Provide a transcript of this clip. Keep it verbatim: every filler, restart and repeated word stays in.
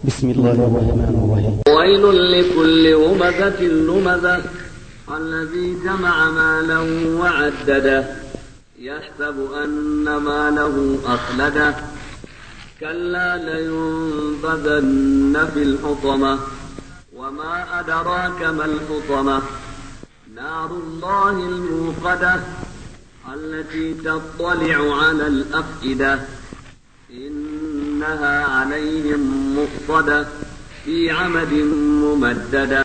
بسم الله الرحمن الرحيم. ويل لكل همزة لمزة الذي جمع مالا وعدده يحسب أن ماله أخلده كلا لينبذن في الحطمة وما أدراك ما الحطمة نار الله الموقدة التي تطلع على الأفئدة إنها عليهم مؤصدة في عمد ممددة.